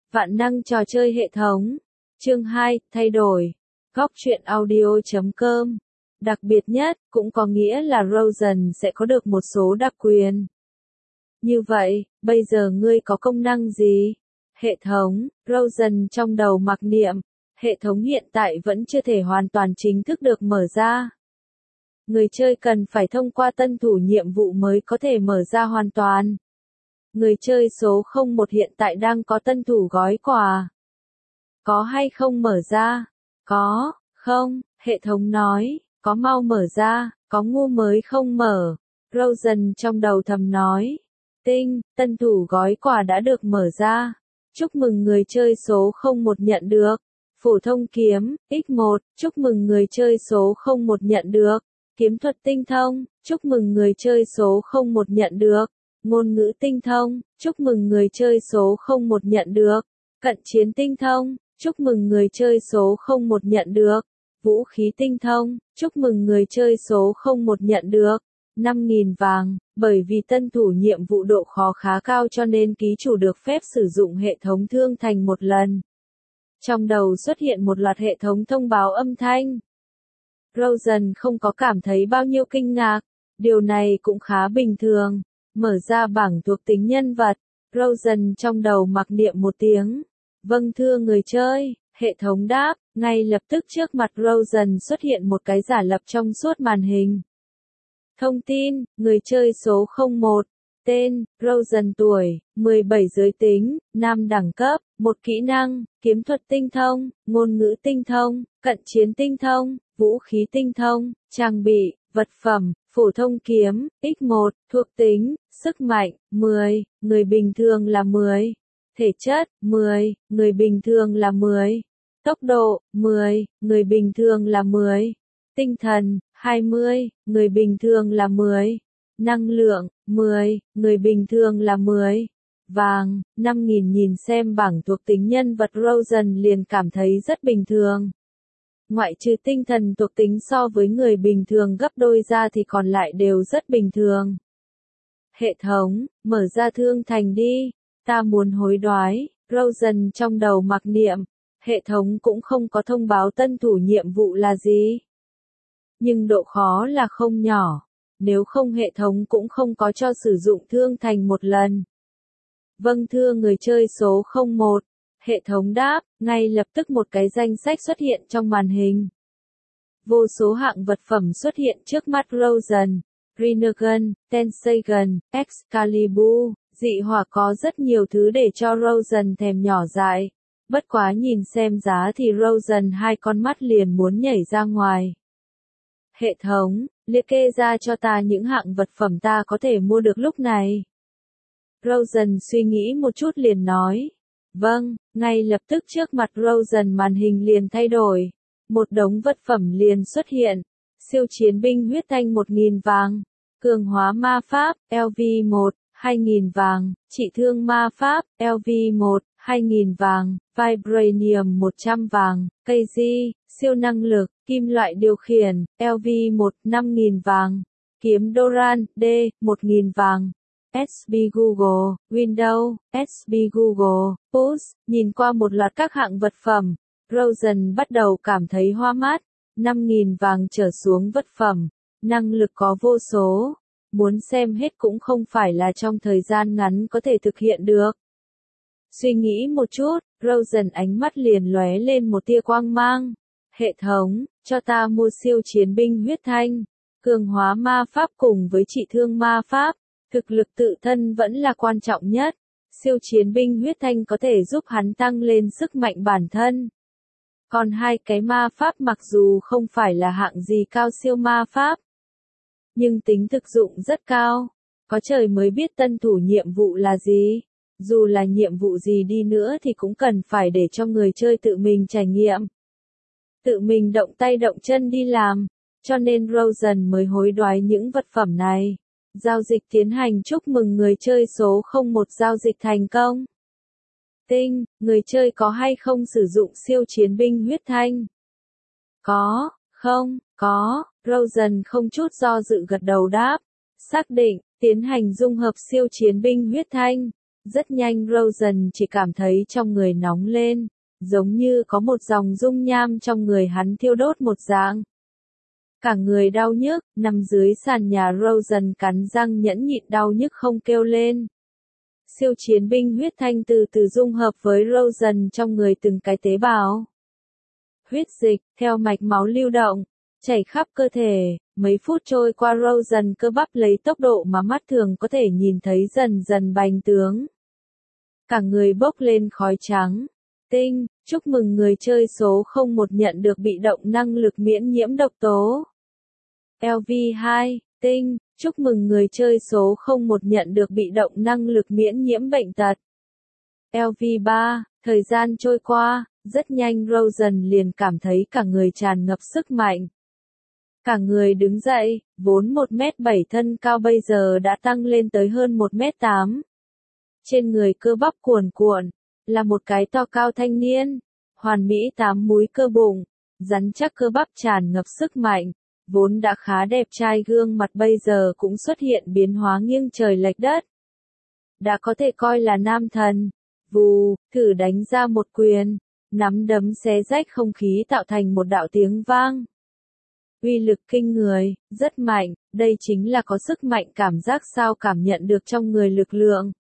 Vạn năng trò chơi hệ thống. Chương 2, thay đổi. Góc truyện audio.com. Đặc biệt nhất, cũng có nghĩa là Rosen sẽ có được một số đặc quyền. Như vậy, bây giờ ngươi có công năng gì? Hệ thống, Rosen trong đầu mặc niệm. Hệ thống hiện tại vẫn chưa thể hoàn toàn chính thức được mở ra. Người chơi cần phải thông qua tân thủ nhiệm vụ mới có thể mở ra hoàn toàn. Người chơi số 01 hiện tại đang có tân thủ gói quà. Có hay không mở ra? Có, không, hệ thống nói, có mau mở ra, có ngu mới không mở. Rosen trong đầu thầm nói. Tinh, tân thủ gói quà đã được mở ra. Chúc mừng người chơi số 01 nhận được. Phổ thông kiếm, X1, chúc mừng người chơi số 01 nhận được. Kiếm thuật tinh thông, chúc mừng người chơi số 01 nhận được. Ngôn ngữ tinh thông, chúc mừng người chơi số 01 nhận được. Cận chiến tinh thông, chúc mừng người chơi số 01 nhận được. Vũ khí tinh thông, chúc mừng người chơi số 01 nhận được. 5.000 vàng, bởi vì tân thủ nhiệm vụ độ khó khá cao cho nên ký chủ được phép sử dụng hệ thống thương thành một lần. Trong đầu xuất hiện một loạt hệ thống thông báo âm thanh. Rosen không có cảm thấy bao nhiêu kinh ngạc, điều này cũng khá bình thường. Mở ra bảng thuộc tính nhân vật, Rosen trong đầu mặc niệm một tiếng. Vâng thưa người chơi, hệ thống đáp, ngay lập tức trước mặt Rosen xuất hiện một cái giả lập trong suốt màn hình. Thông tin, người chơi số 01, tên, Rosen tuổi, 17 giới tính, nam đẳng cấp, một kỹ năng, kiếm thuật tinh thông, ngôn ngữ tinh thông, cận chiến tinh thông, vũ khí tinh thông, trang bị, vật phẩm, phổ thông kiếm, X1, thuộc tính, sức mạnh, 10, người bình thường là 10, thể chất, 10, người bình thường là 10, tốc độ, 10, người bình thường là 10, tinh thần, 20, người bình thường là 10, năng lượng, 10, người bình thường là 10, vàng, 5.000 nhìn xem bảng thuộc tính nhân vật Rosen liền cảm thấy rất bình thường. Ngoại trừ tinh thần thuộc tính so với người bình thường gấp đôi ra thì còn lại đều rất bình thường. Hệ thống, mở ra thương thành đi, ta muốn hối đoái, Rosen trong đầu mặc niệm, hệ thống cũng không có thông báo tân thủ nhiệm vụ là gì. Nhưng độ khó là không nhỏ, nếu không hệ thống cũng không có cho sử dụng thương thành một lần. Vâng thưa người chơi số 01. Hệ thống đáp, ngay lập tức một cái danh sách xuất hiện trong màn hình. Vô số hạng vật phẩm xuất hiện trước mắt Rosen, Rinnegan, Tensagen, Excalibur, dị hỏa có rất nhiều thứ để cho Rosen thèm nhỏ dại. Bất quá nhìn xem giá thì Rosen hai con mắt liền muốn nhảy ra ngoài. Hệ thống, liệt kê ra cho ta những hạng vật phẩm ta có thể mua được lúc này. Rosen suy nghĩ một chút liền nói. Vâng, ngay lập tức trước mặt Rosen màn hình liền thay đổi. Một đống vật phẩm liền xuất hiện. Siêu chiến binh huyết thanh 1.000 vàng. Cường hóa ma pháp, LV1, 2.000 vàng. Trị thương ma pháp, LV1, 2.000 vàng. Vibranium 100 vàng. Cây di, siêu năng lực, kim loại điều khiển, LV1, 5.000 vàng. Kiếm Doran, D, 1.000 vàng. SB Google, Windows, SB Google, Push, nhìn qua một loạt các hạng vật phẩm, Rosen bắt đầu cảm thấy hoa mắt, 5.000 vàng trở xuống vật phẩm, năng lực có vô số, muốn xem hết cũng không phải là trong thời gian ngắn có thể thực hiện được. Suy nghĩ một chút, Rosen ánh mắt liền lóe lên một tia quang mang. Hệ thống, cho ta mua siêu chiến binh huyết thanh, cường hóa ma pháp cùng với trị thương ma pháp. Thực lực tự thân vẫn là quan trọng nhất. Siêu chiến binh huyết thanh có thể giúp hắn tăng lên sức mạnh bản thân. Còn hai cái ma pháp mặc dù không phải là hạng gì cao siêu ma pháp, nhưng tính thực dụng rất cao. Có trời mới biết tân thủ nhiệm vụ là gì. Dù là nhiệm vụ gì đi nữa thì cũng cần phải để cho người chơi tự mình trải nghiệm. Tự mình động tay động chân đi làm. Cho nên Rosen mới hối đoái những vật phẩm này. Giao dịch tiến hành chúc mừng người chơi số 01 giao dịch thành công. Tinh, người chơi có hay không sử dụng siêu chiến binh huyết thanh? Có, không, có, Rosen không chút do dự gật đầu đáp. Xác định, tiến hành dung hợp siêu chiến binh huyết thanh. Rất nhanh Rosen chỉ cảm thấy trong người nóng lên, giống như có một dòng dung nham trong người hắn thiêu đốt một dạng. Cả người đau nhức, nằm dưới sàn nhà Rosen cắn răng nhẫn nhịn đau nhức không kêu lên. Siêu chiến binh huyết thanh từ từ dung hợp với Rosen trong người từng cái tế bào. Huyết dịch, theo mạch máu lưu động, chảy khắp cơ thể, mấy phút trôi qua Rosen cơ bắp lấy tốc độ mà mắt thường có thể nhìn thấy dần dần bành trướng. Cả người bốc lên khói trắng. Tinh, chúc mừng người chơi số 01 nhận được bị động năng lực miễn nhiễm độc tố. LV2, tinh, chúc mừng người chơi số 01 nhận được bị động năng lực miễn nhiễm bệnh tật. LV3, thời gian trôi qua, rất nhanh Rosen liền cảm thấy cả người tràn ngập sức mạnh. Cả người đứng dậy, vốn 1m7 thân cao bây giờ đã tăng lên tới hơn 1m8. Trên người cơ bắp cuồn cuộn, là một cái to cao thanh niên, hoàn mỹ 8 múi cơ bụng, rắn chắc cơ bắp tràn ngập sức mạnh, vốn đã khá đẹp trai gương mặt bây giờ cũng xuất hiện biến hóa nghiêng trời lệch đất. Đã có thể coi là nam thần. Vù, thử đánh ra một quyền, nắm đấm xé rách không khí tạo thành một đạo tiếng vang. Uy lực kinh người, rất mạnh, đây chính là có sức mạnh cảm giác sao cảm nhận được trong người lực lượng.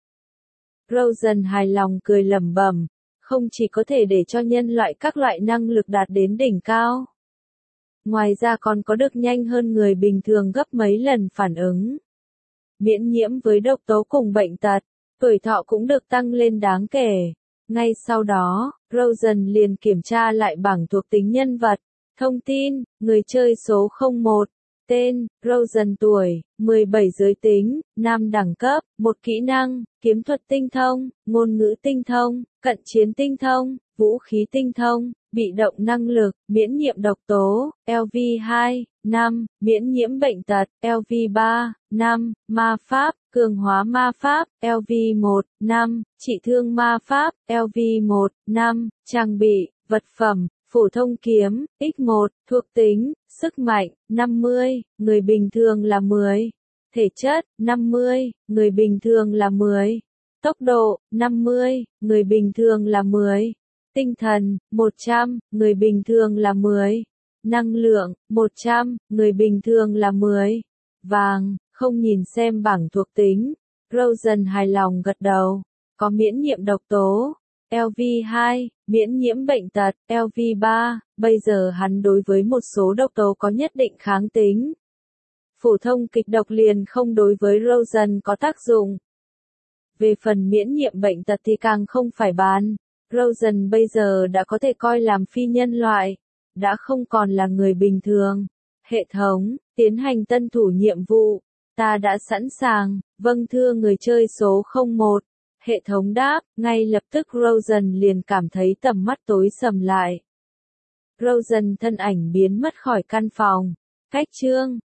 Rosen hài lòng cười lẩm bẩm, không chỉ có thể để cho nhân loại các loại năng lực đạt đến đỉnh cao. Ngoài ra còn có được nhanh hơn người bình thường gấp mấy lần phản ứng. Miễn nhiễm với độc tố cùng bệnh tật, tuổi thọ cũng được tăng lên đáng kể. Ngay sau đó, Rosen liền kiểm tra lại bảng thuộc tính nhân vật. Thông tin, người chơi số 01. Tên, Rosen tuổi, 17 giới tính, nam đẳng cấp, một kỹ năng, kiếm thuật tinh thông, ngôn ngữ tinh thông, cận chiến tinh thông, vũ khí tinh thông, bị động năng lực, miễn nhiễm độc tố, LV2, 5, miễn nhiễm bệnh tật, LV3, 5, ma pháp, cường hóa ma pháp, LV1, 5, trị thương ma pháp, LV1, 5, trang bị, vật phẩm, phổ thông kiếm, X1, thuộc tính, sức mạnh, 50, người bình thường là 10. Thể chất, 50, người bình thường là 10. Tốc độ, 50, người bình thường là 10. Tinh thần, 100, người bình thường là 10. Năng lượng, 100, người bình thường là 10. Vàng, không nhìn xem bảng thuộc tính. Rosen hài lòng gật đầu. Có miễn nhiễm độc tố. LV2, miễn nhiễm bệnh tật, LV3, bây giờ hắn đối với một số độc tố có nhất định kháng tính. Phổ thông kịch độc liền không đối với Rosen có tác dụng. Về phần miễn nhiễm bệnh tật thì càng không phải bàn. Rosen bây giờ đã có thể coi làm phi nhân loại, đã không còn là người bình thường. Hệ thống, tiến hành tân thủ nhiệm vụ. Ta đã sẵn sàng, vâng thưa người chơi số 01. Hệ thống đáp, ngay lập tức Rosen liền cảm thấy tầm mắt tối sầm lại. Rosen thân ảnh biến mất khỏi căn phòng. Cách chương